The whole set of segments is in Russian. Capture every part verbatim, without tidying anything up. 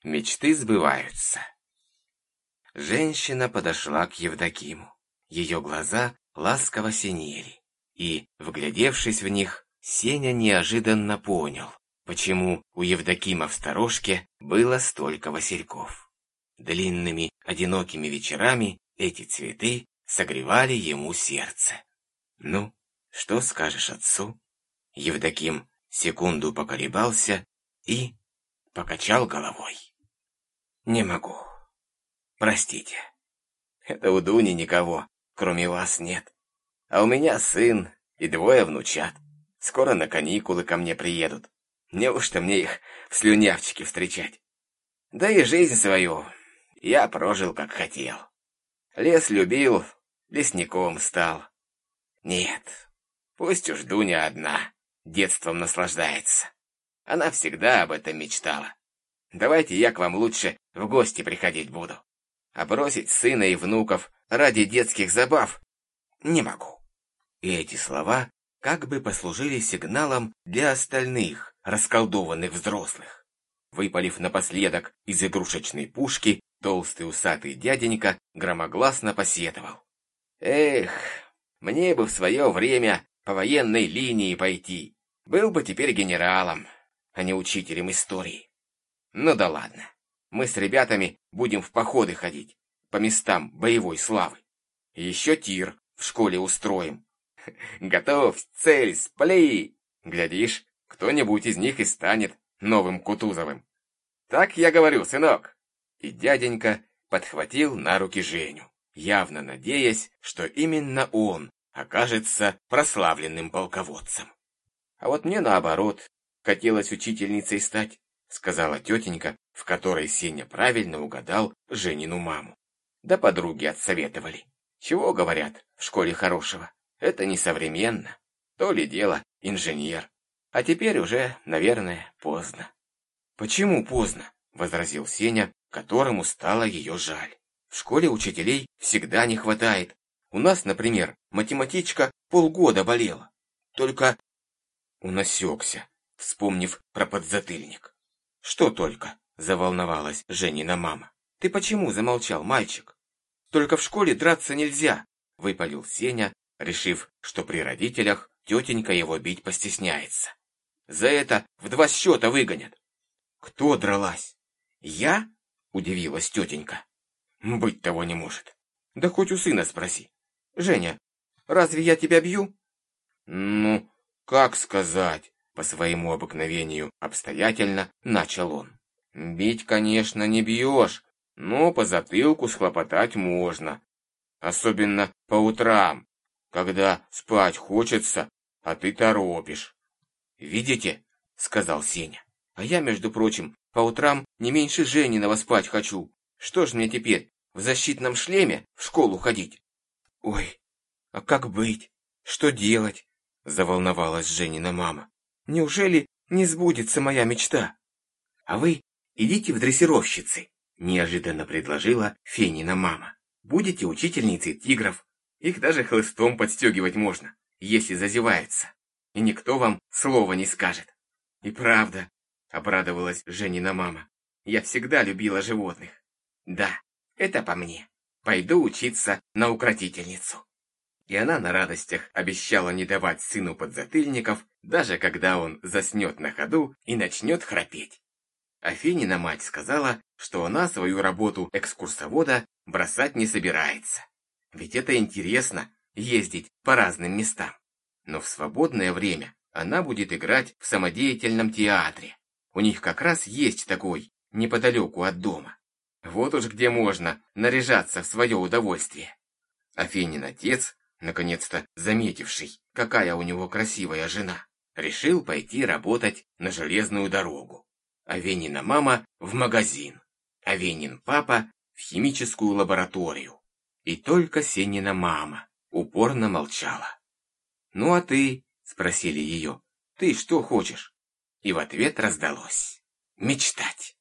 Мечты сбываются. Женщина подошла к Евдокиму. Ее глаза ласково синели, и, вглядевшись в них, Сеня неожиданно понял, почему у Евдокима в сторожке было столько васильков. Длинными, одинокими вечерами эти цветы согревали ему сердце. «Ну, что скажешь отцу?» Евдоким секунду поколебался и покачал головой. «Не могу. Простите. Это у Дуни никого, кроме вас, нет. А у меня сын и двое внучат. Скоро на каникулы ко мне приедут. Неужто мне их в слюнявчике встречать? Да и жизнь свою я прожил, как хотел. Лес любил, лесником стал. Нет, пусть уж Дуня одна детством наслаждается. Она всегда об этом мечтала. Давайте я к вам лучше в гости приходить буду. А бросить сына и внуков ради детских забав не могу». И эти слова как бы послужили сигналом для остальных расколдованных взрослых. Выпалив напоследок из игрушечной пушки, толстый усатый дяденька громогласно посетовал: «Эх, мне бы в свое время по военной линии пойти. Был бы теперь генералом, а не учителем истории. Ну да ладно, мы с ребятами будем в походы ходить по местам боевой славы. Еще тир в школе устроим. Готовь, цель, пли! Глядишь, кто-нибудь из них и станет новым Кутузовым. Так я говорю, сынок». И дяденька подхватил на руки Женю, явно надеясь, что именно он окажется прославленным полководцем. «А вот мне, наоборот, хотелось учительницей стать», сказала тетенька, в которой Сеня правильно угадал Женину маму. Да подруги отсоветовали. Чего говорят в школе хорошего? Это несовременно. То ли дело инженер. А теперь уже, наверное, поздно. «Почему поздно?» — возразил Сеня, которому стало ее жаль. «В школе учителей всегда не хватает. У нас, например, математичка полгода болела. Только...» Он осекся, вспомнив про подзатыльник. «Что только?» — заволновалась Женина мама. «Ты почему замолчал, мальчик? Только в школе драться нельзя», — выпалил Сеня, решив, что при родителях тетенька его бить постесняется. «За это в два счета выгонят». «Кто дралась? Я?» — удивилась тетенька. «Быть того не может. Да хоть у сына спроси. Женя, разве я тебя бью?» «Ну, как сказать?» — по своему обыкновению обстоятельно начал он. «Бить, конечно, не бьешь, но по затылку схлопотать можно. Особенно по утрам, когда спать хочется, а ты торопишь». «Видите?» — сказал Сеня. «А я, между прочим, по утрам не меньше Жениного спать хочу. Что ж мне теперь, в защитном шлеме в школу ходить?» «Ой, а как быть? Что делать?» — заволновалась Женина мама. «Неужели не сбудется моя мечта?» «А вы идите в дрессировщицы», — неожиданно предложила Фенина мама. «Будете учительницей тигров. Их даже хлыстом подстегивать можно, если зазевается. И никто вам слова не скажет». «И правда», — обрадовалась Женина мама. «Я всегда любила животных. Да, это по мне. Пойду учиться на укротительницу». И она на радостях обещала не давать сыну подзатыльников, даже когда он заснет на ходу и начнет храпеть. А Фенина мать сказала, что она свою работу экскурсовода бросать не собирается. Ведь это интересно — ездить по разным местам. Но в свободное время она будет играть в самодеятельном театре. У них как раз есть такой, неподалеку от дома. Вот уж где можно наряжаться в свое удовольствие. А Фенин отец, наконец-то заметивший, какая у него красивая жена, решил пойти работать на железную дорогу. А Венина мама в магазин, а Венин папа в химическую лабораторию. И только Сенина мама упорно молчала. «Ну а ты?» — спросили ее. «Ты что хочешь?» И в ответ раздалось: «Мечтать».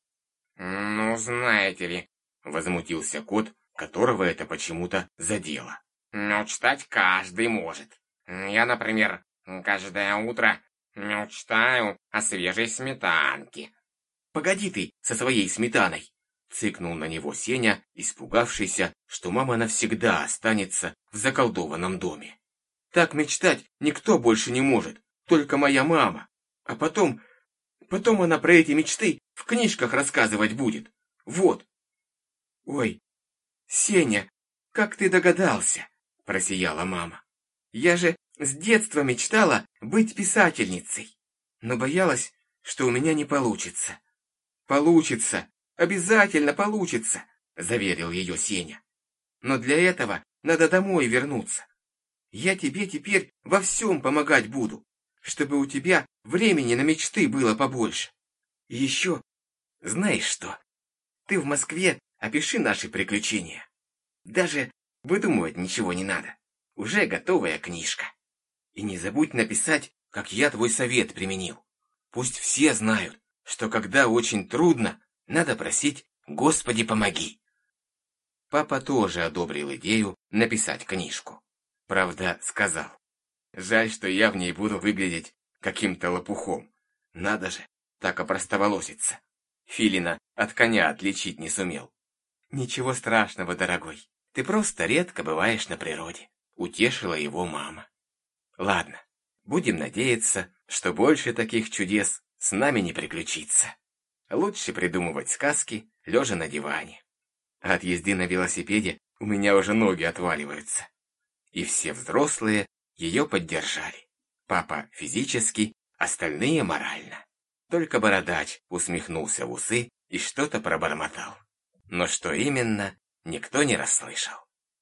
«Ну, знаете ли», — возмутился кот, которого это почему-то задело. «Мечтать каждый может. Я, например, каждое утро мечтаю о свежей сметанке». погоди ты со своей сметаной!» Цыкнул на него Сеня, испугавшийся, что мама навсегда останется в заколдованном доме. «Так мечтать никто больше не может, только моя мама. А потом, потом она про эти мечты в книжках рассказывать будет. Вот!» «Ой, Сеня, как ты догадался?» – просияла мама. «Я же с детства мечтала быть писательницей, но боялась, что у меня не получится». «Получится, обязательно получится», – заверил ее Сеня. «Но для этого надо домой вернуться. Я тебе теперь во всем помогать буду, чтобы у тебя времени на мечты было побольше. И еще, знаешь что, ты в Москве опиши наши приключения. Даже выдумывать ничего не надо, уже готовая книжка. И не забудь написать, как я твой совет применил. Пусть все знают, что когда очень трудно, надо просить «Господи, помоги». Папа тоже одобрил идею написать книжку. Правда, сказал: «Жаль, что я в ней буду выглядеть каким-то лопухом. Надо же, так опростоволоситься. Филина от коня отличить не сумел». «Ничего страшного, дорогой, ты просто редко бываешь на природе», — утешила его мама. «Ладно, будем надеяться, что больше таких чудес с нами не приключится. Лучше придумывать сказки, лежа на диване. А от езды на велосипеде у меня уже ноги отваливаются». И все взрослые ее поддержали. Папа физически, остальные морально. Только бородач усмехнулся в усы и что-то пробормотал. Но что именно, никто не расслышал.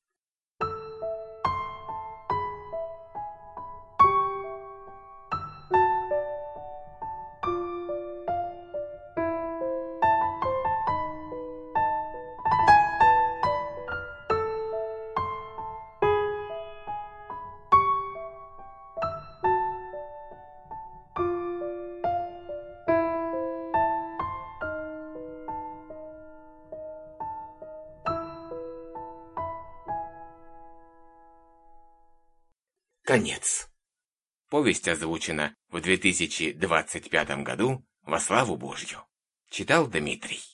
Конец. Повесть озвучена в две тысячи двадцать пятом году во славу Божью. Читал Дмитрий.